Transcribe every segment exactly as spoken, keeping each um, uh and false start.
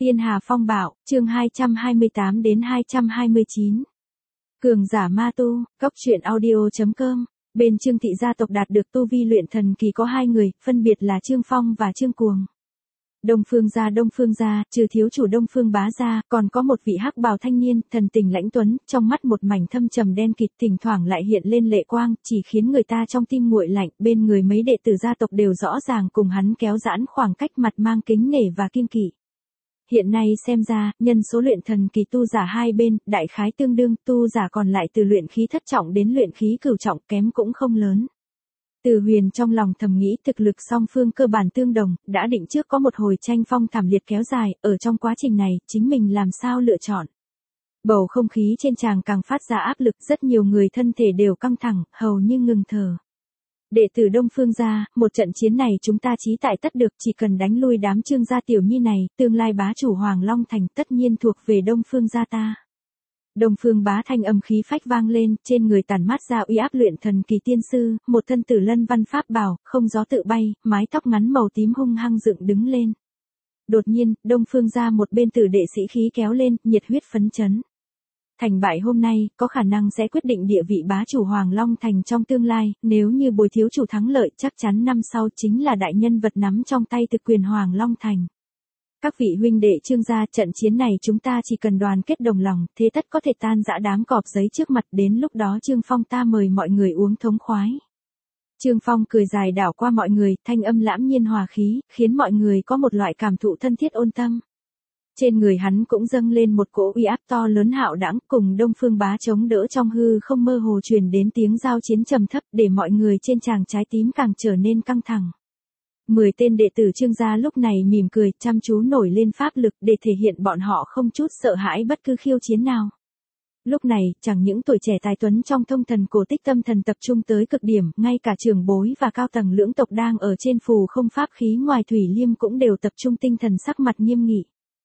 Tiên Hà Phong Bạo, chương hai trăm hai mươi tám đến hai trăm hai mươi chín. Cường giả ma tu, Cốc Truyện Audio chấm com. Bên Trương thị gia tộc đạt được tu vi luyện thần kỳ có hai người, phân biệt là Trương Phong và Trương Cuồng. Đông Phương gia Đông Phương gia, trừ thiếu chủ Đông Phương bá gia, còn có một vị hắc bào thanh niên, thần tình lãnh tuấn, trong mắt một mảnh thâm trầm đen kịt, thỉnh thoảng lại hiện lên lệ quang, chỉ khiến người ta trong tim nguội lạnh. Bên người mấy đệ tử gia tộc đều rõ ràng cùng hắn kéo giãn khoảng cách, mặt mang kính nể và kiêng kỵ. Hiện nay xem ra, nhân số luyện thần kỳ tu giả hai bên, đại khái tương đương, tu giả còn lại từ luyện khí thất trọng đến luyện khí cửu trọng, kém cũng không lớn. Từ Huyền trong lòng thầm nghĩ thực lực song phương cơ bản tương đồng, đã định trước có một hồi tranh phong thảm liệt kéo dài, ở trong quá trình này, chính mình làm sao lựa chọn. Bầu không khí trên tràng càng phát ra áp lực, rất nhiều người thân thể đều căng thẳng, hầu như ngừng thở. Đệ tử Đông Phương gia, một trận chiến này chúng ta chí tại tất được, chỉ cần đánh lui đám Trương gia tiểu nhi này, tương lai bá chủ Hoàng Long Thành tất nhiên thuộc về Đông Phương gia ta. Đông Phương bá thanh âm khí phách vang lên, trên người tản mát ra uy áp luyện thần kỳ tiên sư, một thân tử lân văn pháp bào, không gió tự bay, mái tóc ngắn màu tím hung hăng dựng đứng lên. Đột nhiên, Đông Phương gia một bên tử đệ sĩ khí kéo lên, nhiệt huyết phấn chấn. Thành bại hôm nay, có khả năng sẽ quyết định địa vị bá chủ Hoàng Long Thành trong tương lai, nếu như Bồi thiếu chủ thắng lợi chắc chắn năm sau chính là đại nhân vật nắm trong tay thực quyền Hoàng Long Thành. Các vị huynh đệ Trương gia, trận chiến này chúng ta chỉ cần đoàn kết đồng lòng, thế tất có thể tan rã đám cọp giấy trước mặt, đến lúc đó Trương Phong ta mời mọi người uống thống khoái. Trương Phong cười dài đảo qua mọi người, thanh âm lãm nhiên hòa khí, khiến mọi người có một loại cảm thụ thân thiết ôn tâm. Trên người hắn cũng dâng lên một cỗ uy áp to lớn hạo đãng, cùng Đông Phương bá chống đỡ trong hư không mơ hồ truyền đến tiếng giao chiến trầm thấp, để mọi người trên tràng trái tím càng trở nên căng thẳng. Mười tên đệ tử Trương gia lúc này mỉm cười, chăm chú nổi lên pháp lực để thể hiện bọn họ không chút sợ hãi bất cứ khiêu chiến nào. Lúc này, chẳng những tuổi trẻ tài tuấn trong thông thần cổ tích tâm thần tập trung tới cực điểm, ngay cả trưởng bối và cao tầng lưỡng tộc đang ở trên phù không pháp khí ngoài thủy liêm cũng đều tập trung tinh thần, sắc mặt nghiêm nghị.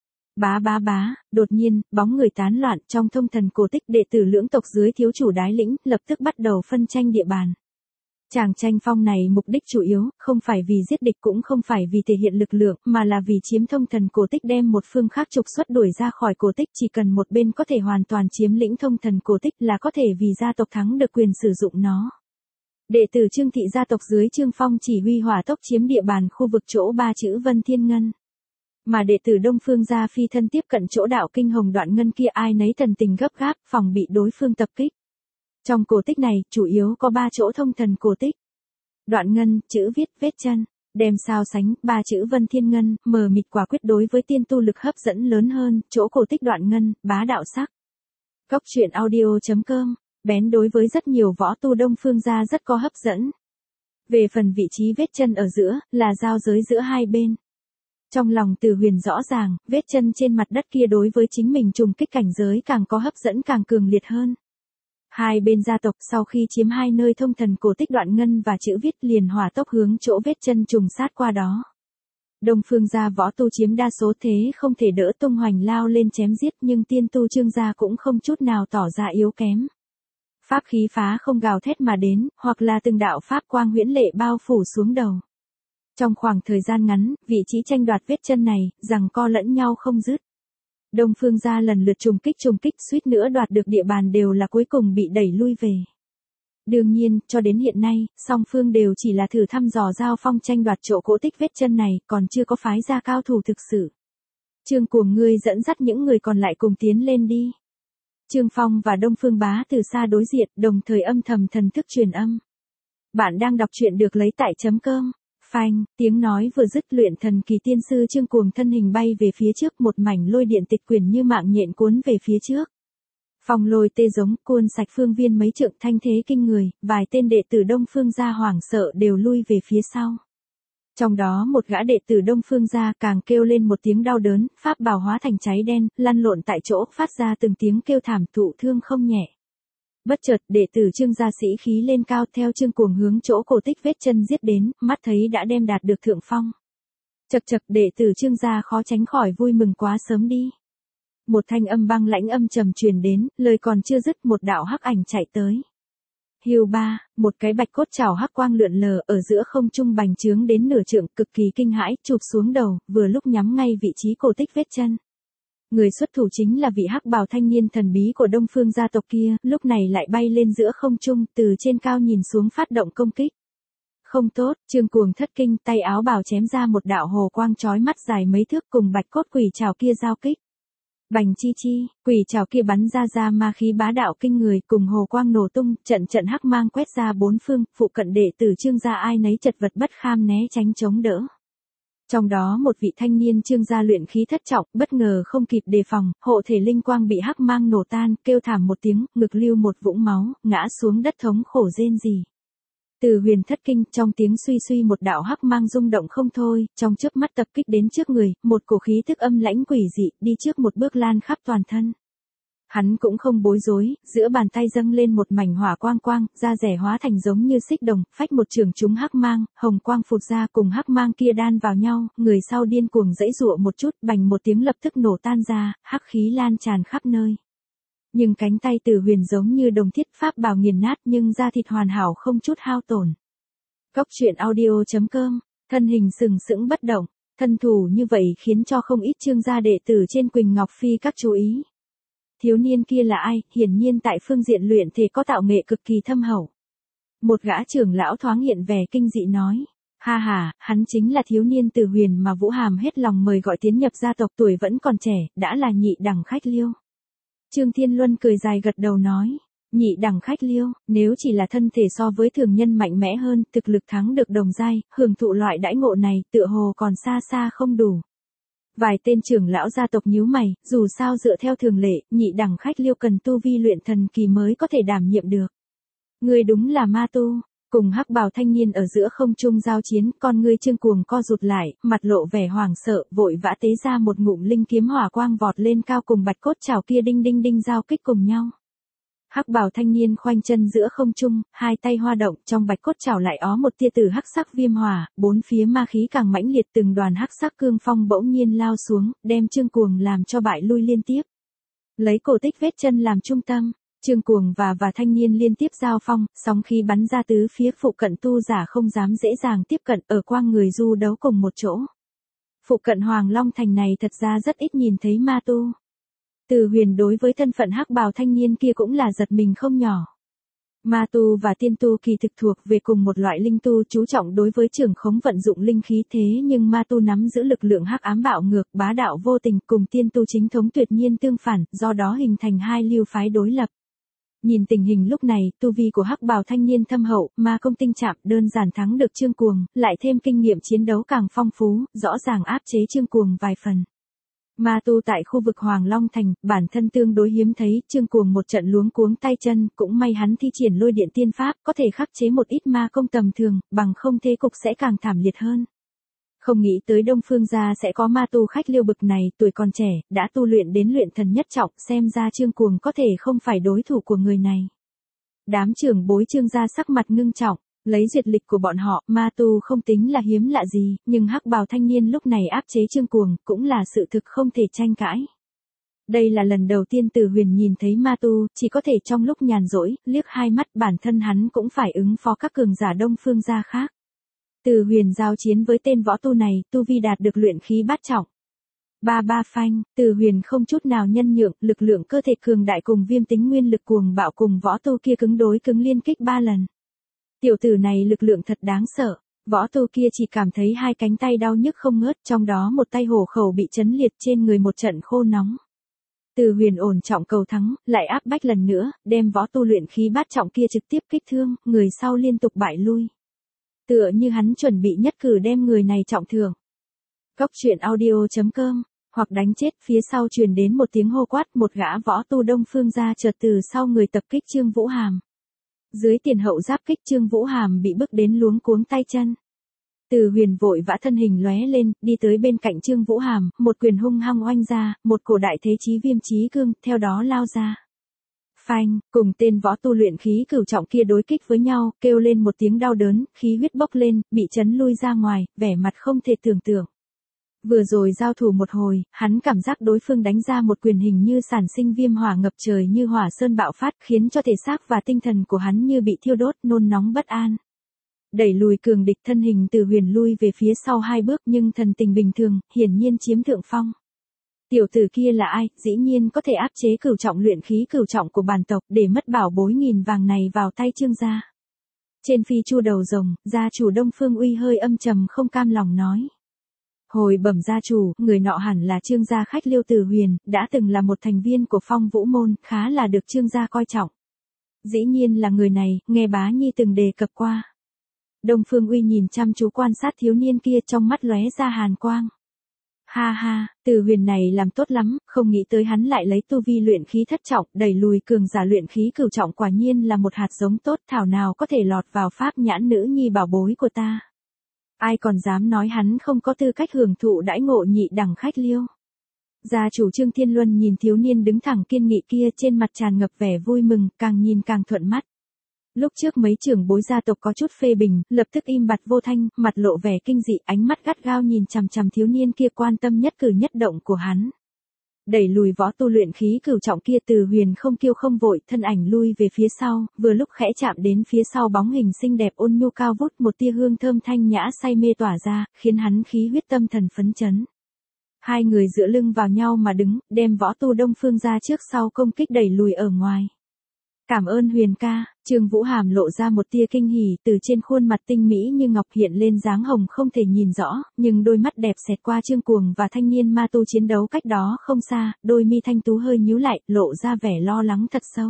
Bá bá bá, đột nhiên, bóng người tán loạn, trong thông thần cổ tích đệ tử lưỡng tộc dưới thiếu chủ đái lĩnh, lập tức bắt đầu phân tranh địa bàn. Tràng tranh phong này mục đích chủ yếu, không phải vì giết địch cũng không phải vì thể hiện lực lượng, mà là vì chiếm thông thần cổ tích, đem một phương khác trục xuất đuổi ra khỏi cổ tích, chỉ cần một bên có thể hoàn toàn chiếm lĩnh thông thần cổ tích là có thể vì gia tộc thắng được quyền sử dụng nó. Đệ tử Trương thị gia tộc dưới Trương Phong chỉ huy hỏa tốc chiếm địa bàn khu vực chỗ ba chữ Vân Thiên Ngân. Mà đệ tử Đông Phương gia phi thân tiếp cận chỗ đạo kinh hồng đoạn ngân kia, ai nấy thần tình gấp gáp, phòng bị đối phương tập kích. Trong cổ tích này, chủ yếu có ba chỗ thông thần cổ tích. Đoạn ngân, chữ viết, vết chân, đem so sánh, ba chữ Vân Thiên Ngân, mờ mịt quả quyết đối với tiên tu lực hấp dẫn lớn hơn, chỗ cổ tích đoạn ngân, bá đạo sắc. Cốc Truyện Audio chấm com, bén đối với rất nhiều võ tu Đông Phương gia rất có hấp dẫn. Về phần vị trí vết chân ở giữa, là giao giới giữa hai bên. Trong lòng Từ Huyền rõ ràng, vết chân trên mặt đất kia đối với chính mình trùng kích cảnh giới càng có hấp dẫn, càng cường liệt hơn. Hai bên gia tộc sau khi chiếm hai nơi thông thần cổ tích đoạn ngân và chữ viết liền hỏa tốc hướng chỗ vết chân trùng sát qua đó. Đông Phương gia võ tu chiếm đa số, thế không thể đỡ, tung hoành lao lên chém giết, nhưng tiên tu Trương gia cũng không chút nào tỏ ra yếu kém. Pháp khí phá không gào thét mà đến, hoặc là từng đạo pháp quang huyễn lệ bao phủ xuống đầu. Trong khoảng thời gian ngắn, vị trí tranh đoạt vết chân này, giằng co lẫn nhau không dứt. Đông Phương gia lần lượt trùng kích trùng kích, suýt nữa đoạt được địa bàn, đều là cuối cùng bị đẩy lui về. Đương nhiên, cho đến hiện nay, song phương đều chỉ là thử thăm dò giao phong tranh đoạt chỗ cổ tích vết chân này, còn chưa có phái ra cao thủ thực sự. Trương Cuồng, ngươi dẫn dắt những người còn lại cùng tiến lên đi. Trương Phong và Đông Phương bá từ xa đối diện, đồng thời âm thầm thần thức truyền âm. Bạn đang đọc truyện được lấy tại chấm com. Phanh, tiếng nói vừa dứt, luyện thần kỳ tiên sư Trương Cuồng thân hình bay về phía trước, một mảnh lôi điện tịch quyển như mạng nhện cuốn về phía trước. Phong lôi tê giống, cuốn sạch phương viên mấy trượng, thanh thế kinh người, vài tên đệ tử Đông Phương gia hoảng sợ đều lui về phía sau. Trong đó một gã đệ tử Đông Phương gia càng kêu lên một tiếng đau đớn, pháp bào hóa thành cháy đen, lăn lộn tại chỗ, phát ra từng tiếng kêu thảm, thụ thương không nhẹ. Bất chợt, đệ tử Trương gia sĩ khí lên cao, theo Trương Cuồng hướng chỗ cổ tích vết chân giết đến, mắt thấy đã đem đạt được thượng phong. Chậc chậc, đệ tử Trương gia khó tránh khỏi vui mừng quá sớm đi. Một thanh âm băng lãnh âm trầm truyền đến, lời còn chưa dứt, một đạo hắc ảnh chạy tới. Hiu ba, một cái bạch cốt trảo hắc quang lượn lờ ở giữa không trung bành trướng đến nửa trượng, cực kỳ kinh hãi, chụp xuống đầu, vừa lúc nhắm ngay vị trí cổ tích vết chân. Người xuất thủ chính là vị hắc bào thanh niên thần bí của Đông Phương gia tộc kia, lúc này lại bay lên giữa không trung, từ trên cao nhìn xuống phát động công kích. Không tốt, Trương Cuồng thất kinh, tay áo bào chém ra một đạo hồ quang chói mắt dài mấy thước cùng bạch cốt quỷ trảo kia giao kích. Bành chi chi, quỷ trảo kia bắn ra ra ma khí bá đạo kinh người, cùng hồ quang nổ tung, trận trận hắc mang quét ra bốn phương, phụ cận đệ tử Trương gia ai nấy chật vật bất kham né tránh chống đỡ. Trong đó một vị thanh niên Trương gia luyện khí thất trọng, bất ngờ không kịp đề phòng, hộ thể linh quang bị hắc mang nổ tan, kêu thảm một tiếng, ngực lưu một vũng máu, ngã xuống đất thống khổ rên rỉ. Từ Huyền thất kinh, trong tiếng suy suy một đạo hắc mang rung động không thôi, trong chớp mắt tập kích đến trước người, một cổ khí tức âm lãnh quỷ dị, đi trước một bước lan khắp toàn thân. Hắn cũng không bối rối, giữa bàn tay dâng lên một mảnh hỏa quang quang, da rẻ hóa thành giống như xích đồng, phách một trường trúng hắc mang, hồng quang phụt ra cùng hắc mang kia đan vào nhau, người sau điên cuồng giãy giụa một chút, bành một tiếng lập tức nổ tan ra, hắc khí lan tràn khắp nơi. Nhưng cánh tay Từ Huyền giống như đồng thiết pháp bào nghiền nát nhưng da thịt hoàn hảo không chút hao tổn. Cốc truyện audio chấm com, thân hình sừng sững bất động, thân thủ như vậy khiến cho không ít Trương gia đệ tử trên Quỳnh Ngọc Phi các chú ý. Thiếu niên kia là ai, hiển nhiên tại phương diện luyện thể có tạo nghệ cực kỳ thâm hậu. Một gã trưởng lão thoáng hiện vẻ kinh dị nói, ha ha, hắn chính là thiếu niên Từ Huyền mà Vũ Hàm hết lòng mời gọi tiến nhập gia tộc, tuổi vẫn còn trẻ, đã là nhị đẳng khách liêu. Trương Thiên Luân cười dài gật đầu nói, nhị đẳng khách liêu, nếu chỉ là thân thể so với thường nhân mạnh mẽ hơn, thực lực thắng được đồng giai, hưởng thụ loại đãi ngộ này, tựa hồ còn xa xa không đủ. Vài tên trưởng lão gia tộc nhíu mày, dù sao dựa theo thường lệ, nhị đẳng khách liêu cần tu vi luyện thần kỳ mới có thể đảm nhiệm được. Người đúng là ma tu. Cùng hắc bào thanh niên ở giữa không trung giao chiến, con ngươi Trương Cuồng co rụt lại, mặt lộ vẻ hoảng sợ, vội vã tế ra một ngụm linh kiếm hỏa quang vọt lên cao cùng bạch cốt trảo kia đinh đinh đinh giao kích cùng nhau. Hắc bào thanh niên khoanh chân giữa không trung, hai tay hoa động, trong bạch cốt trảo lại ó một tia tử hắc sắc viêm hỏa, bốn phía ma khí càng mãnh liệt, từng đoàn hắc sắc cương phong bỗng nhiên lao xuống, đem Trương Cuồng làm cho bại lui liên tiếp. Lấy cổ tích vết chân làm trung tâm, Trương Cuồng và và thanh niên liên tiếp giao phong, sóng khí bắn ra tứ phía, phụ cận tu giả không dám dễ dàng tiếp cận, ở quang người du đấu cùng một chỗ. Phụ cận Hoàng Long Thành này thật ra rất ít nhìn thấy ma tu. Từ Huyền đối với thân phận hắc bào thanh niên kia cũng là giật mình không nhỏ. Ma tu và tiên tu kỳ thực thuộc về cùng một loại linh tu, chú trọng đối với trưởng khống vận dụng linh khí, thế nhưng ma tu nắm giữ lực lượng hắc ám bạo ngược, bá đạo vô tình, cùng tiên tu chính thống tuyệt nhiên tương phản, do đó hình thành hai lưu phái đối lập. Nhìn tình hình lúc này, tu vi của hắc bào thanh niên thâm hậu, ma công tinh chạm, đơn giản thắng được Trương Cuồng, lại thêm kinh nghiệm chiến đấu càng phong phú, rõ ràng áp chế Trương Cuồng vài phần. Ma tu tại khu vực Hoàng Long Thành, bản thân tương đối hiếm thấy, Trương Cuồng một trận luống cuống tay chân, cũng may hắn thi triển lôi điện tiên pháp, có thể khắc chế một ít ma công tầm thường, bằng không thế cục sẽ càng thảm liệt hơn. Không nghĩ tới Đông Phương gia sẽ có ma tu khách liêu bực này, tuổi còn trẻ, đã tu luyện đến luyện thần nhất trọng, xem ra Trương Cuồng có thể không phải đối thủ của người này. Đám trưởng bối Trương gia sắc mặt ngưng trọng, lấy duyệt lịch của bọn họ, ma tu không tính là hiếm lạ gì, nhưng hắc bào thanh niên lúc này áp chế Trương Cuồng, cũng là sự thực không thể tranh cãi. Đây là lần đầu tiên Từ Huyền nhìn thấy ma tu, chỉ có thể trong lúc nhàn rỗi, liếc hai mắt, bản thân hắn cũng phải ứng phó các cường giả Đông Phương gia khác. Từ Huyền giao chiến với tên võ tu này, tu vi đạt được luyện khí bát trọng. Ba ba phanh, Từ Huyền không chút nào nhân nhượng, lực lượng cơ thể cường đại cùng viêm tính nguyên lực cuồng bạo cùng võ tu kia cứng đối cứng liên kích ba lần. Tiểu tử này lực lượng thật đáng sợ, võ tu kia chỉ cảm thấy hai cánh tay đau nhức không ngớt, trong đó một tay hổ khẩu bị chấn liệt, trên người một trận khô nóng. Từ Huyền ổn trọng cầu thắng, lại áp bách lần nữa, đem võ tu luyện khí bát trọng kia trực tiếp kích thương, người sau liên tục bại lui. Tựa như hắn chuẩn bị nhất cử đem người này trọng thương. Cốc truyện audio chấm com, hoặc đánh chết, phía sau truyền đến một tiếng hô quát, một gã võ tu Đông Phương gia chợt từ sau người tập kích Trương Vũ Hàm. Dưới tiền hậu giáp kích, Trương Vũ Hàm bị bức đến luống cuống tay chân. Từ Huyền vội vã thân hình lóe lên, đi tới bên cạnh Trương Vũ Hàm, một quyền hung hăng oanh ra, một cổ đại thế chí viêm chí cương, theo đó lao ra. Phanh, cùng tên võ tu luyện khí cửu trọng kia đối kích với nhau, kêu lên một tiếng đau đớn, khí huyết bốc lên, bị chấn lui ra ngoài, vẻ mặt không thể tưởng tượng. Vừa rồi giao thủ một hồi, hắn cảm giác đối phương đánh ra một quyền hình như sản sinh viêm hỏa ngập trời như hỏa sơn bạo phát, khiến cho thể xác và tinh thần của hắn như bị thiêu đốt, nôn nóng bất an. Đẩy lùi cường địch, thân hình Từ Huyền lui về phía sau hai bước, nhưng thần tình bình thường, hiển nhiên chiếm thượng phong. Tiểu tử kia là ai, dĩ nhiên có thể áp chế cửu trọng luyện khí cửu trọng của bản tộc để mất bảo bối nghìn vàng này vào tay Trương gia. Trên phi chu đầu rồng, gia chủ Đông Phương Uy hơi âm trầm không cam lòng nói. Hồi bẩm gia chủ, người nọ hẳn là Trương gia khách Liêu Tử Huyền, đã từng là một thành viên của Phong Vũ môn, khá là được Trương gia coi trọng. Dĩ nhiên là người này, nghe bá nhi từng đề cập qua. Đông Phương Uy nhìn chăm chú quan sát thiếu niên kia, trong mắt lóe ra hàn quang. Ha ha, Tử Huyền này làm tốt lắm, không nghĩ tới hắn lại lấy tu vi luyện khí thất trọng, đẩy lùi cường giả luyện khí cửu trọng, quả nhiên là một hạt giống tốt, thảo nào có thể lọt vào pháp nhãn nữ nhi bảo bối của ta. Ai còn dám nói hắn không có tư cách hưởng thụ đãi ngộ nhị đẳng khách Liêu. Gia chủ Trương Thiên Luân nhìn thiếu niên đứng thẳng kiên nghị kia, trên mặt tràn ngập vẻ vui mừng, càng nhìn càng thuận mắt. Lúc trước mấy trưởng bối gia tộc có chút phê bình, lập tức im bặt vô thanh, mặt lộ vẻ kinh dị, ánh mắt gắt gao nhìn chằm chằm thiếu niên kia, quan tâm nhất cử nhất động của hắn. Đẩy lùi võ tu luyện khí cửu trọng kia, Từ Huyền không kiêu không vội, thân ảnh lui về phía sau, vừa lúc khẽ chạm đến phía sau bóng hình xinh đẹp ôn nhu cao vút, một tia hương thơm thanh nhã say mê tỏa ra, khiến hắn khí huyết tâm thần phấn chấn. Hai người dựa lưng vào nhau mà đứng, đem võ tu Đông Phương ra trước sau công kích đẩy lùi ở ngoài. Cảm ơn Huyền ca, Trương Vũ Hàm lộ ra một tia kinh hỉ, từ trên khuôn mặt tinh mỹ như ngọc hiện lên dáng hồng không thể nhìn rõ, nhưng đôi mắt đẹp xẹt qua Trương Cuồng và thanh niên ma tu chiến đấu cách đó không xa, đôi mi thanh tú hơi nhíu lại, lộ ra vẻ lo lắng thật sâu.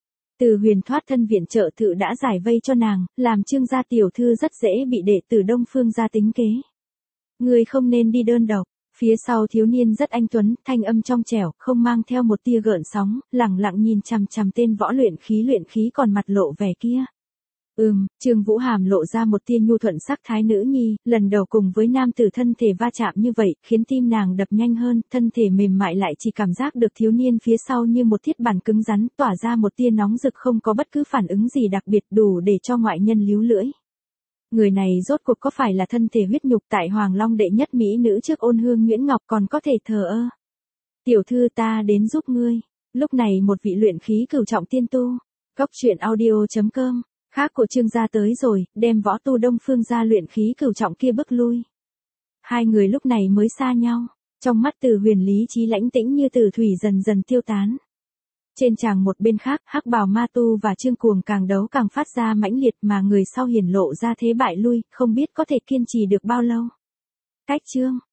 Từ Huyền thoát thân viện trợ tự đã giải vây cho nàng, làm Trương gia tiểu thư rất dễ bị đệ tử Đông Phương gia tính kế. Người không nên đi đơn độc. Phía sau thiếu niên rất anh tuấn, thanh âm trong trẻo, không mang theo một tia gợn sóng, lẳng lặng nhìn chằm chằm tên võ luyện khí luyện khí còn mặt lộ vẻ kia. Ừm, Trương Vũ Hàm lộ ra một tia nhu thuận sắc thái nữ nhi, lần đầu cùng với nam tử thân thể va chạm như vậy, khiến tim nàng đập nhanh hơn, thân thể mềm mại lại chỉ cảm giác được thiếu niên phía sau như một thiết bản cứng rắn, tỏa ra một tia nóng rực không có bất cứ phản ứng gì đặc biệt đủ để cho ngoại nhân líu lưỡi. Người này rốt cuộc có phải là thân thể huyết nhục tại Hoàng Long đệ nhất mỹ nữ trước Ôn Hương Nguyễn Ngọc còn có thể thờ ơ. Tiểu thư ta đến giúp ngươi. Lúc này một vị luyện khí cửu trọng tiên tu. Cốc truyện audio chấm com. Khác của Trương gia tới rồi, đem võ tu Đông Phương gia luyện khí cửu trọng kia bước lui. Hai người lúc này mới xa nhau. Trong mắt Từ Huyền lý trí lãnh tĩnh như tử thủy dần dần tiêu tán. Trên tràng một bên khác, Hắc Bào Ma Tu và Trương Cuồng càng đấu càng phát ra mãnh liệt, mà người sau hiển lộ ra thế bại lui, không biết có thể kiên trì được bao lâu. Cách chương